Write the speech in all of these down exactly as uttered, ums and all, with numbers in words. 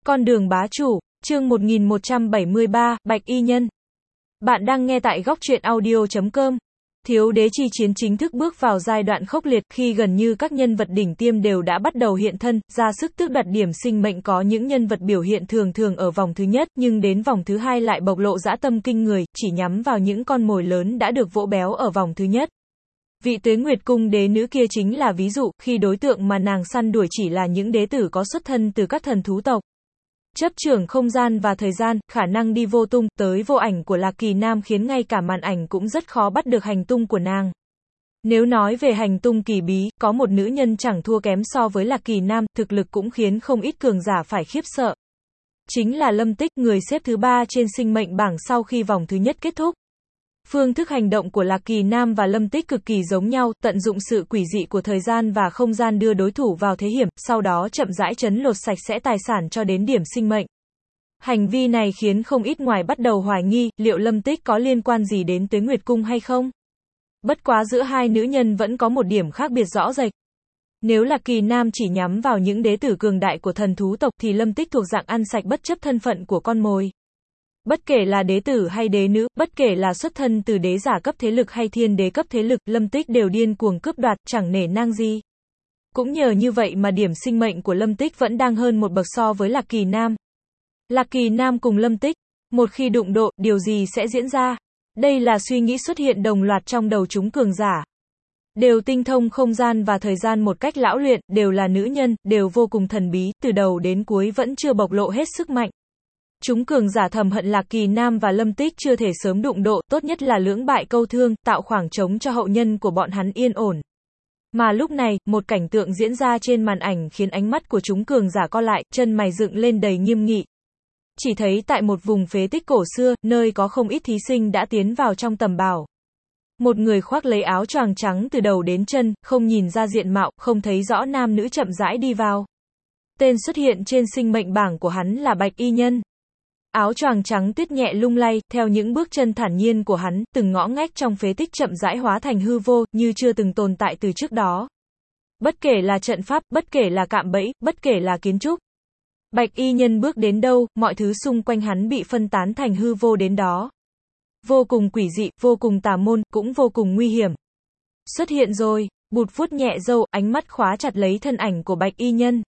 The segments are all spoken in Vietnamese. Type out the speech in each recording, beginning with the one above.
Con đường bá chủ, chương một nghìn một trăm bảy mươi ba, Bạch Y Nhân. Bạn đang nghe tại góc truyện audio chấm com. Thiếu đế chi chiến chính thức bước vào giai đoạn khốc liệt khi gần như các nhân vật đỉnh tiêm đều đã bắt đầu hiện thân, ra sức tước đoạt điểm sinh mệnh. Có những nhân vật biểu hiện thường thường ở vòng thứ nhất, nhưng đến vòng thứ hai lại bộc lộ dã tâm kinh người, chỉ nhắm vào những con mồi lớn đã được vỗ béo ở vòng thứ nhất. Vị Tuế Nguyệt cung đế nữ kia chính là ví dụ, khi đối tượng mà nàng săn đuổi chỉ là những đế tử có xuất thân từ các thần thú tộc. Chấp trưởng không gian và thời gian, khả năng đi vô tung, tới vô ảnh của Lạc Kỳ Nam khiến ngay cả màn ảnh cũng rất khó bắt được hành tung của nàng. Nếu nói về hành tung kỳ bí, có một nữ nhân chẳng thua kém so với Lạc Kỳ Nam, thực lực cũng khiến không ít cường giả phải khiếp sợ. Chính là Lâm Tích, người xếp thứ ba trên sinh mệnh bảng sau khi vòng thứ nhất kết thúc. Phương thức hành động của Lạc Kỳ Nam và Lâm Tích cực kỳ giống nhau, tận dụng sự quỷ dị của thời gian và không gian đưa đối thủ vào thế hiểm, sau đó chậm rãi trấn lột sạch sẽ tài sản cho đến điểm sinh mệnh. Hành vi này khiến không ít ngoài bắt đầu hoài nghi, liệu Lâm Tích có liên quan gì đến Tuế Nguyệt cung hay không? Bất quá giữa hai nữ nhân vẫn có một điểm khác biệt rõ rệt. Nếu Lạc Kỳ Nam chỉ nhắm vào những đế tử cường đại của thần thú tộc thì Lâm Tích thuộc dạng ăn sạch bất chấp thân phận của con mồi. Bất kể là đế tử hay đế nữ, bất kể là xuất thân từ đế giả cấp thế lực hay thiên đế cấp thế lực, Lâm Tích đều điên cuồng cướp đoạt, chẳng nể nang gì. Cũng nhờ như vậy mà điểm sinh mệnh của Lâm Tích vẫn đang hơn một bậc so với Lạc Kỳ Nam. Lạc Kỳ Nam cùng Lâm Tích, một khi đụng độ, điều gì sẽ diễn ra? Đây là suy nghĩ xuất hiện đồng loạt trong đầu chúng cường giả. Đều tinh thông không gian và thời gian một cách lão luyện, đều là nữ nhân, đều vô cùng thần bí, từ đầu đến cuối vẫn chưa bộc lộ hết sức mạnh. Chúng cường giả thầm hận Lạc Kỳ Nam và Lâm Tích chưa thể sớm đụng độ, tốt nhất là lưỡng bại câu thương, tạo khoảng trống cho hậu nhân của bọn hắn yên ổn. Mà lúc này, một cảnh tượng diễn ra trên màn ảnh khiến ánh mắt của chúng cường giả co lại, chân mày dựng lên đầy nghiêm nghị. Chỉ thấy tại một vùng phế tích cổ xưa, nơi có không ít thí sinh đã tiến vào trong tầm bảo. Một người khoác lấy áo choàng trắng từ đầu đến chân, không nhìn ra diện mạo, không thấy rõ nam nữ chậm rãi đi vào. Tên xuất hiện trên sinh mệnh bảng của hắn là Bạch Y Nhân. Áo choàng trắng tuyết nhẹ lung lay, theo những bước chân thản nhiên của hắn, từng ngõ ngách trong phế tích chậm rãi hóa thành hư vô, như chưa từng tồn tại từ trước đó. Bất kể là trận pháp, bất kể là cạm bẫy, bất kể là kiến trúc. Bạch Y Nhân bước đến đâu, mọi thứ xung quanh hắn bị phân tán thành hư vô đến đó. Vô cùng quỷ dị, vô cùng tà môn, cũng vô cùng nguy hiểm. Xuất hiện rồi, bụt vuốt nhẹ râu, ánh mắt khóa chặt lấy thân ảnh của Bạch Y Nhân.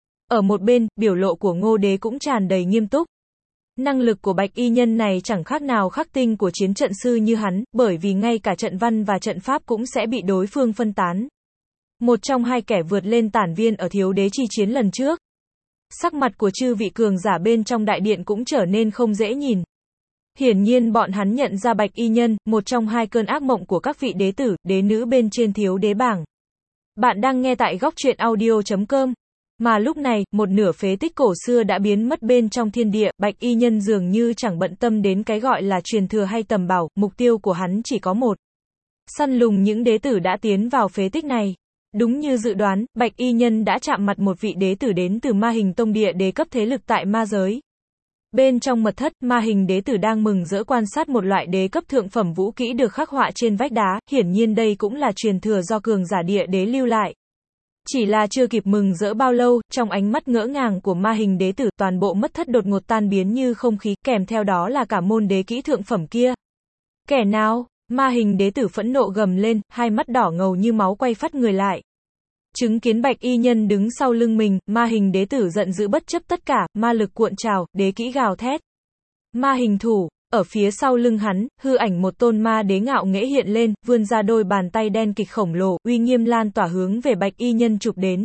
Ở một bên, biểu lộ của Ngô Đế cũng tràn đầy nghiêm túc. Năng lực của Bạch Y Nhân này chẳng khác nào khắc tinh của chiến trận sư như hắn, bởi vì ngay cả trận văn và trận pháp cũng sẽ bị đối phương phân tán. Một trong hai kẻ vượt lên tản viên ở thiếu đế chi chiến lần trước. Sắc mặt của chư vị cường giả bên trong đại điện cũng trở nên không dễ nhìn. Hiển nhiên bọn hắn nhận ra Bạch Y Nhân, một trong hai cơn ác mộng của các vị đế tử, đế nữ bên trên thiếu đế bảng. Bạn đang nghe tại góc truyện audio chấm com. Mà lúc này, một nửa phế tích cổ xưa đã biến mất bên trong thiên địa, Bạch Y Nhân dường như chẳng bận tâm đến cái gọi là truyền thừa hay tầm bảo, mục tiêu của hắn chỉ có một. Săn lùng những đế tử đã tiến vào phế tích này. Đúng như dự đoán, Bạch Y Nhân đã chạm mặt một vị đế tử đến từ Ma Hình Tông địa đế cấp thế lực tại ma giới. Bên trong mật thất, Ma Hình đế tử đang mừng rỡ quan sát một loại đế cấp thượng phẩm vũ kỹ được khắc họa trên vách đá, hiển nhiên đây cũng là truyền thừa do cường giả địa đế lưu lại. Chỉ là chưa kịp mừng rỡ bao lâu, trong ánh mắt ngỡ ngàng của Ma Hình đế tử, toàn bộ mật thất đột ngột tan biến như không khí, kèm theo đó là cả môn đế kỹ thượng phẩm kia. Kẻ nào? Ma Hình đế tử phẫn nộ gầm lên, hai mắt đỏ ngầu như máu quay phắt người lại. Chứng kiến Bạch Y Nhân đứng sau lưng mình, Ma Hình đế tử giận dữ bất chấp tất cả, ma lực cuộn trào, đế kỹ gào thét. Ma Hình thủ. Ở phía sau lưng hắn, hư ảnh một tôn ma đế ngạo nghễ hiện lên, vươn ra đôi bàn tay đen kịch khổng lồ, uy nghiêm lan tỏa hướng về Bạch Y Nhân chụp đến.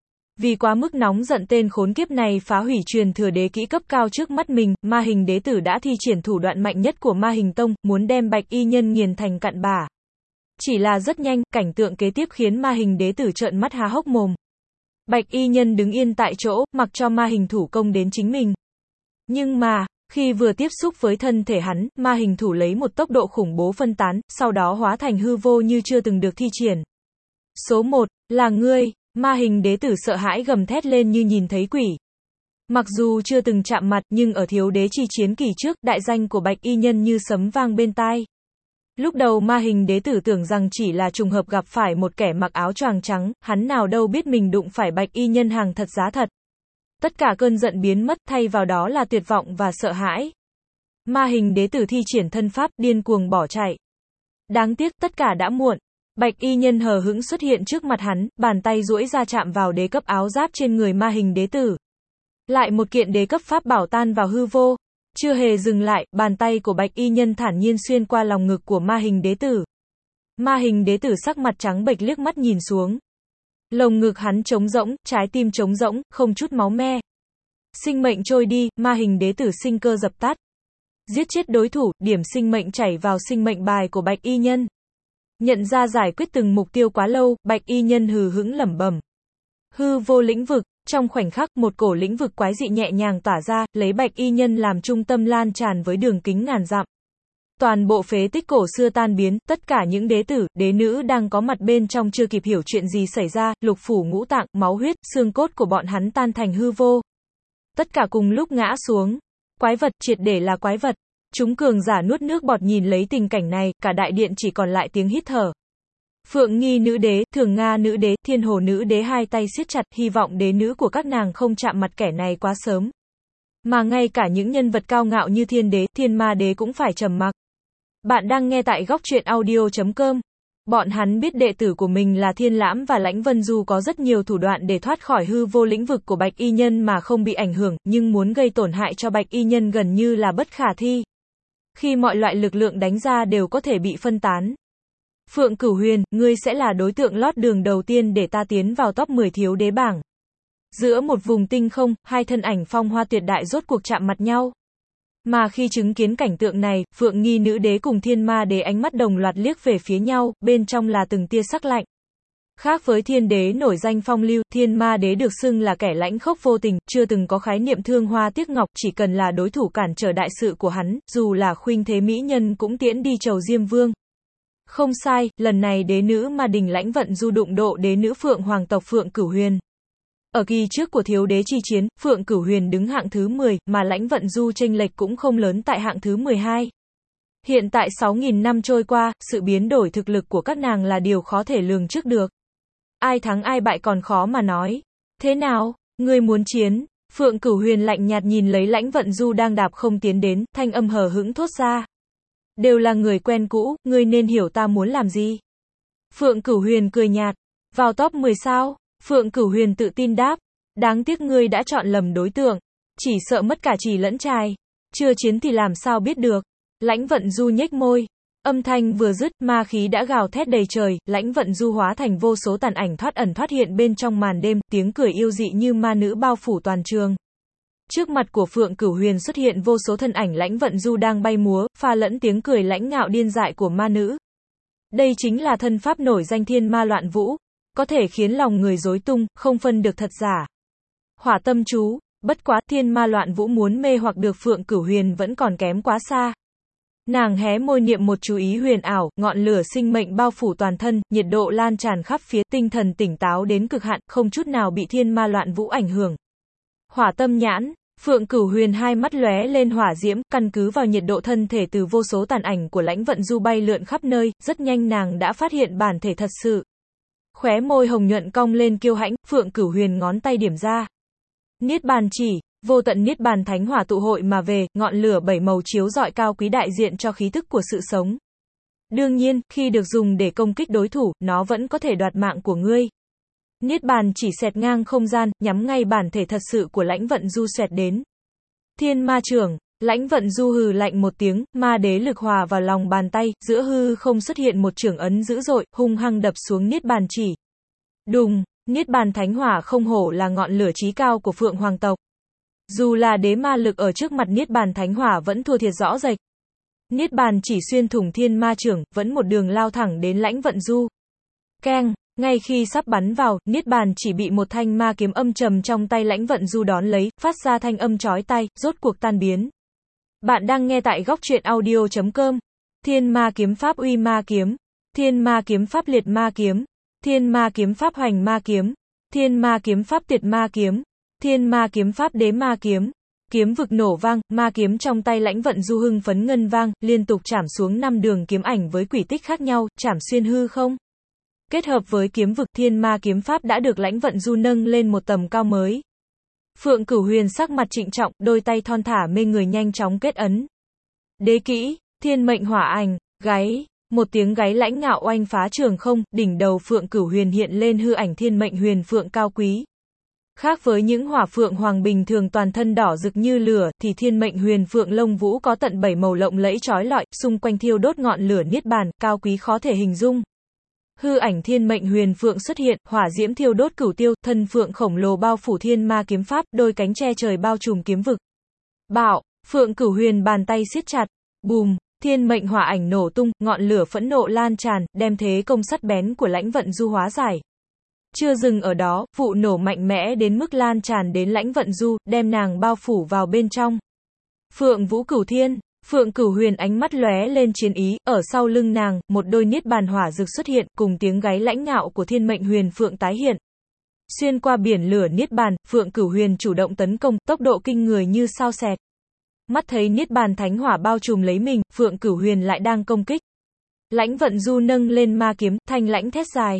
Vì quá mức nóng giận tên khốn kiếp này phá hủy truyền thừa đế kỹ cấp cao trước mắt mình, Ma Hình đế tử đã thi triển thủ đoạn mạnh nhất của Ma Hình Tông, muốn đem Bạch Y Nhân nghiền thành cặn bã. Chỉ là rất nhanh, cảnh tượng kế tiếp khiến Ma Hình đế tử trợn mắt há hốc mồm. Bạch Y Nhân đứng yên tại chỗ, mặc cho Ma Hình thủ công đến chính mình. Nhưng mà, khi vừa tiếp xúc với thân thể hắn, Ma Hình thủ lấy một tốc độ khủng bố phân tán, sau đó hóa thành hư vô như chưa từng được thi triển. Số một, là ngươi. Ma Hình đế tử sợ hãi gầm thét lên như nhìn thấy quỷ. Mặc dù chưa từng chạm mặt, nhưng ở thiếu đế chi chiến kỳ trước, đại danh của Bạch Y Nhân như sấm vang bên tai. Lúc đầu Ma Hình đế tử tưởng rằng chỉ là trùng hợp gặp phải một kẻ mặc áo choàng trắng, hắn nào đâu biết mình đụng phải Bạch Y Nhân hàng thật giá thật. Tất cả cơn giận biến mất, thay vào đó là tuyệt vọng và sợ hãi. Ma hình đế tử thi triển thân pháp, điên cuồng bỏ chạy. Đáng tiếc, tất cả đã muộn. Bạch y nhân hờ hững xuất hiện trước mặt hắn, bàn tay duỗi ra chạm vào đế cấp áo giáp trên người ma hình đế tử. Lại một kiện đế cấp pháp bảo tan vào hư vô. Chưa hề dừng lại, bàn tay của bạch y nhân thản nhiên xuyên qua lòng ngực của ma hình đế tử. Ma hình đế tử sắc mặt trắng bệch liếc mắt nhìn xuống. Lồng ngực hắn trống rỗng, trái tim trống rỗng, không chút máu me. Sinh mệnh trôi đi, ma hình đế tử sinh cơ dập tắt. Giết chết đối thủ, điểm sinh mệnh chảy vào sinh mệnh bài của bạch y nhân. Nhận ra giải quyết từng mục tiêu quá lâu, bạch y nhân hừ hững lẩm bẩm. Hư vô lĩnh vực, trong khoảnh khắc một cổ lĩnh vực quái dị nhẹ nhàng tỏa ra, lấy bạch y nhân làm trung tâm lan tràn với đường kính ngàn dặm. Toàn bộ phế tích cổ xưa tan biến, tất cả những đế tử, đế nữ đang có mặt bên trong chưa kịp hiểu chuyện gì xảy ra, lục phủ ngũ tạng, máu huyết, xương cốt của bọn hắn tan thành hư vô. Tất cả cùng lúc ngã xuống. Quái vật, triệt để là quái vật. Chúng cường giả nuốt nước bọt nhìn lấy tình cảnh này, cả đại điện chỉ còn lại tiếng hít thở. Phượng Nghi nữ đế, Thường Nga nữ đế, Thiên Hồ nữ đế hai tay siết chặt, hy vọng đế nữ của các nàng không chạm mặt kẻ này quá sớm. Mà ngay cả những nhân vật cao ngạo như Thiên đế, Thiên ma đế cũng phải trầm mặc. Bạn đang nghe tại góc truyện audio chấm com. Bọn hắn biết đệ tử của mình là Thiên Lãm và Lãnh Vân Du có rất nhiều thủ đoạn để thoát khỏi hư vô lĩnh vực của bạch y nhân mà không bị ảnh hưởng, nhưng muốn gây tổn hại cho bạch y nhân gần như là bất khả thi. Khi mọi loại lực lượng đánh ra đều có thể bị phân tán. Phượng Cửu Huyền, ngươi sẽ là đối tượng lót đường đầu tiên để ta tiến vào top mười thiếu đế bảng. Giữa một vùng tinh không, hai thân ảnh phong hoa tuyệt đại rốt cuộc chạm mặt nhau. Mà khi chứng kiến cảnh tượng này, Phượng Nghi nữ đế cùng Thiên ma đế ánh mắt đồng loạt liếc về phía nhau, bên trong là từng tia sắc lạnh. Khác với Thiên đế nổi danh phong lưu, Thiên ma đế được xưng là kẻ lãnh khốc vô tình, chưa từng có khái niệm thương hoa tiếc ngọc, chỉ cần là đối thủ cản trở đại sự của hắn, dù là khuynh thế mỹ nhân cũng tiễn đi chầu Diêm Vương. Không sai, lần này đế nữ ma đình Lãnh Vận Du đụng độ đế nữ Phượng hoàng tộc Phượng Cửu Huyền. Ở kỳ trước của thiếu đế chi chiến, Phượng Cửu Huyền đứng hạng thứ mười, mà Lãnh Vận Du chênh lệch cũng không lớn tại hạng thứ mười hai. Hiện tại sáu nghìn năm trôi qua, sự biến đổi thực lực của các nàng là điều khó thể lường trước được. Ai thắng ai bại còn khó mà nói. Thế nào, ngươi muốn chiến? Phượng Cửu Huyền lạnh nhạt nhìn lấy Lãnh Vận Du đang đạp không tiến đến, thanh âm hờ hững thốt ra. Đều là người quen cũ, ngươi nên hiểu ta muốn làm gì. Phượng Cửu Huyền cười nhạt. Vào top mười sao? Phượng Cửu Huyền tự tin đáp. Đáng tiếc ngươi đã chọn lầm đối tượng. Chỉ sợ mất cả trì lẫn trai. Chưa chiến thì làm sao biết được. Lãnh Vận Du nhếch môi. Âm thanh vừa dứt, ma khí đã gào thét đầy trời, Lãnh Vận Du hóa thành vô số tàn ảnh thoát ẩn thoát hiện bên trong màn đêm, tiếng cười yêu dị như ma nữ bao phủ toàn trường. Trước mặt của Phượng Cửu Huyền xuất hiện vô số thân ảnh Lãnh Vận Du đang bay múa, pha lẫn tiếng cười lãnh ngạo điên dại của ma nữ. Đây chính là thân pháp nổi danh Thiên Ma Loạn Vũ, có thể khiến lòng người rối tung, không phân được thật giả. Hỏa tâm chú, bất quá Thiên Ma Loạn Vũ muốn mê hoặc được Phượng Cửu Huyền vẫn còn kém quá xa. Nàng hé môi niệm một chú ý huyền ảo, ngọn lửa sinh mệnh bao phủ toàn thân, nhiệt độ lan tràn khắp phía, tinh thần tỉnh táo đến cực hạn, không chút nào bị Thiên Ma Loạn Vũ ảnh hưởng. Hỏa tâm nhãn, Phượng Cửu Huyền hai mắt lóe lên hỏa diễm, căn cứ vào nhiệt độ thân thể từ vô số tàn ảnh của Lãnh Vận Du bay lượn khắp nơi, rất nhanh nàng đã phát hiện bản thể thật sự. Khóe môi hồng nhuận cong lên kiêu hãnh, Phượng Cửu Huyền ngón tay điểm ra. Niết bàn chỉ, vô tận niết bàn thánh hỏa tụ hội mà về, ngọn lửa bảy màu chiếu rọi cao quý đại diện cho khí thức của sự sống. Đương nhiên, khi được dùng để công kích đối thủ, nó vẫn có thể đoạt mạng của ngươi. Niết bàn chỉ xẹt ngang không gian, nhắm ngay bản thể thật sự của Lãnh Vận Du xẹt đến. Thiên ma trưởng, Lãnh Vận Du hừ lạnh một tiếng, ma đế lực hòa vào lòng bàn tay, giữa hư không xuất hiện một trưởng ấn dữ dội, hung hăng đập xuống niết bàn chỉ. Đùng, niết bàn thánh hỏa không hổ là ngọn lửa chí cao của Phượng hoàng tộc. Dù là đế ma lực ở trước mặt niết bàn thánh hỏa vẫn thua thiệt rõ rệt. Niết bàn chỉ xuyên thủng thiên ma trưởng, vẫn một đường lao thẳng đến Lãnh Vận Du. Keng, ngay khi sắp bắn vào, niết bàn chỉ bị một thanh ma kiếm âm trầm trong tay Lãnh Vận Du đón lấy, phát ra thanh âm chói tai, rốt cuộc tan biến. Bạn đang nghe tại góc truyện audio chấm com. Thiên ma kiếm pháp uy ma kiếm, thiên ma kiếm pháp liệt ma kiếm, thiên ma kiếm pháp hoành ma kiếm, thiên ma kiếm pháp tiệt ma kiếm, thiên ma kiếm pháp đế ma kiếm. Kiếm vực nổ vang, ma kiếm trong tay Lãnh Vận Du hưng phấn ngân vang, liên tục chảm xuống năm đường kiếm ảnh với quỷ tích khác nhau, chảm xuyên hư không. Kết hợp với kiếm vực thiên ma kiếm pháp đã được Lãnh Vận Du nâng lên một tầm cao mới. Phượng Cửu Huyền sắc mặt trịnh trọng, đôi tay thon thả mê người nhanh chóng kết ấn. Đế kỹ, thiên mệnh hỏa ảnh, gáy. Một tiếng gáy lãnh ngạo oanh phá trường không, đỉnh đầu Phượng Cửu Huyền hiện lên hư ảnh thiên mệnh huyền phượng cao quý. Khác với những hỏa phượng hoàng bình thường toàn thân đỏ rực như lửa, thì thiên mệnh huyền phượng lông vũ có tận bảy màu lộng lẫy chói lọi, xung quanh thiêu đốt ngọn lửa niết bàn, cao quý khó thể hình dung. Hư ảnh thiên mệnh huyền phượng xuất hiện, hỏa diễm thiêu đốt cửu tiêu, thân phượng khổng lồ bao phủ thiên ma kiếm pháp, đôi cánh che trời bao trùm kiếm vực. Bạo, Phượng Cửu Huyền bàn tay siết chặt, bùm, thiên mệnh hỏa ảnh nổ tung, ngọn lửa phẫn nộ lan tràn, đem thế công sắc bén của Lãnh Vận Du hóa giải. Chưa dừng ở đó, vụ nổ mạnh mẽ đến mức lan tràn đến Lãnh Vận Du, đem nàng bao phủ vào bên trong. Phượng Vũ Cửu Thiên, Phượng Cửu Huyền ánh mắt lóe lên chiến ý, ở sau lưng nàng, một đôi niết bàn hỏa rực xuất hiện, cùng tiếng gáy lãnh ngạo của thiên mệnh huyền phượng tái hiện. Xuyên qua biển lửa niết bàn, Phượng Cửu Huyền chủ động tấn công, tốc độ kinh người như sao xẹt. Mắt thấy niết bàn thánh hỏa bao trùm lấy mình, Phượng Cửu Huyền lại đang công kích. Lãnh Vận Du nâng lên ma kiếm, thanh lãnh thét dài.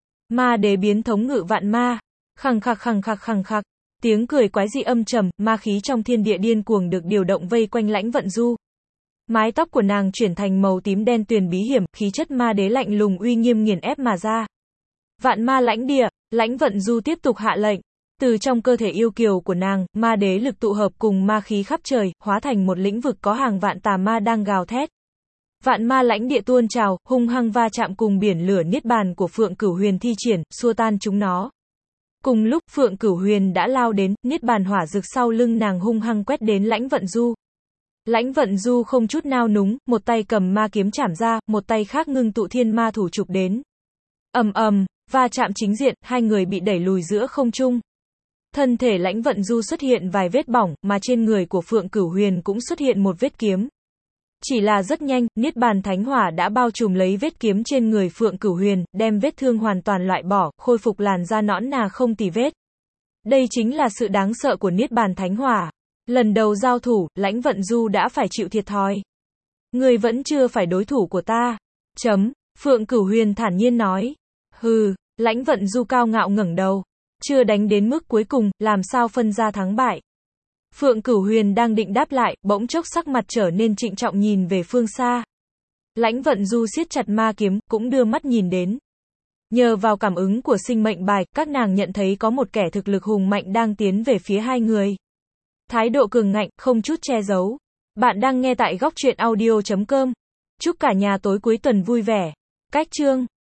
Ma đế biến thống ngự vạn ma. Khằng khặc khằng khặc khằng khặc. Tiếng cười quái dị âm trầm, ma khí trong thiên địa điên cuồng được điều động vây quanh Lãnh Vận Du. Mái tóc của nàng chuyển thành màu tím đen tuyền bí hiểm, khí chất ma đế lạnh lùng uy nghiêm nghiền ép mà ra. Vạn ma lãnh địa, Lãnh Vận Du tiếp tục hạ lệnh. Từ trong cơ thể yêu kiều của nàng, ma đế lực tụ hợp cùng ma khí khắp trời, hóa thành một lĩnh vực có hàng vạn tà ma đang gào thét. Vạn ma lãnh địa tuôn trào, hung hăng va chạm cùng biển lửa niết bàn của Phượng Cửu Huyền thi triển, xua tan chúng nó. Cùng lúc Phượng Cửu Huyền đã lao đến, niết bàn hỏa rực sau lưng nàng hung hăng quét đến Lãnh Vận Du. Lãnh Vận Du không chút nao núng, một tay cầm ma kiếm chảm ra, một tay khác ngưng tụ thiên ma thủ chụp đến. Ầm ầm, va chạm chính diện, hai người bị đẩy lùi giữa không trung. Thân thể Lãnh Vận Du xuất hiện vài vết bỏng, mà trên người của Phượng Cửu Huyền cũng xuất hiện một vết kiếm. Chỉ là rất nhanh, niết bàn thánh hỏa đã bao trùm lấy vết kiếm trên người Phượng Cửu Huyền, đem vết thương hoàn toàn loại bỏ, khôi phục làn da nõn nà không tì vết. Đây chính là sự đáng sợ của niết bàn thánh hỏa. Lần đầu giao thủ, Lãnh Vận Du đã phải chịu thiệt thòi. Ngươi vẫn chưa phải đối thủ của ta. Chấm, Phượng Cửu Huyền thản nhiên nói. Hừ, Lãnh Vận Du cao ngạo ngẩng đầu. Chưa đánh đến mức cuối cùng, làm sao phân ra thắng bại. Phượng Cửu Huyền đang định đáp lại, bỗng chốc sắc mặt trở nên trịnh trọng nhìn về phương xa. Lãnh Vận Du siết chặt ma kiếm, cũng đưa mắt nhìn đến. Nhờ vào cảm ứng của sinh mệnh bài, các nàng nhận thấy có một kẻ thực lực hùng mạnh đang tiến về phía hai người. Thái độ cường ngạnh, không chút che giấu. Bạn đang nghe tại góc truyện audio chấm com. Chúc cả nhà tối cuối tuần vui vẻ. Cách chương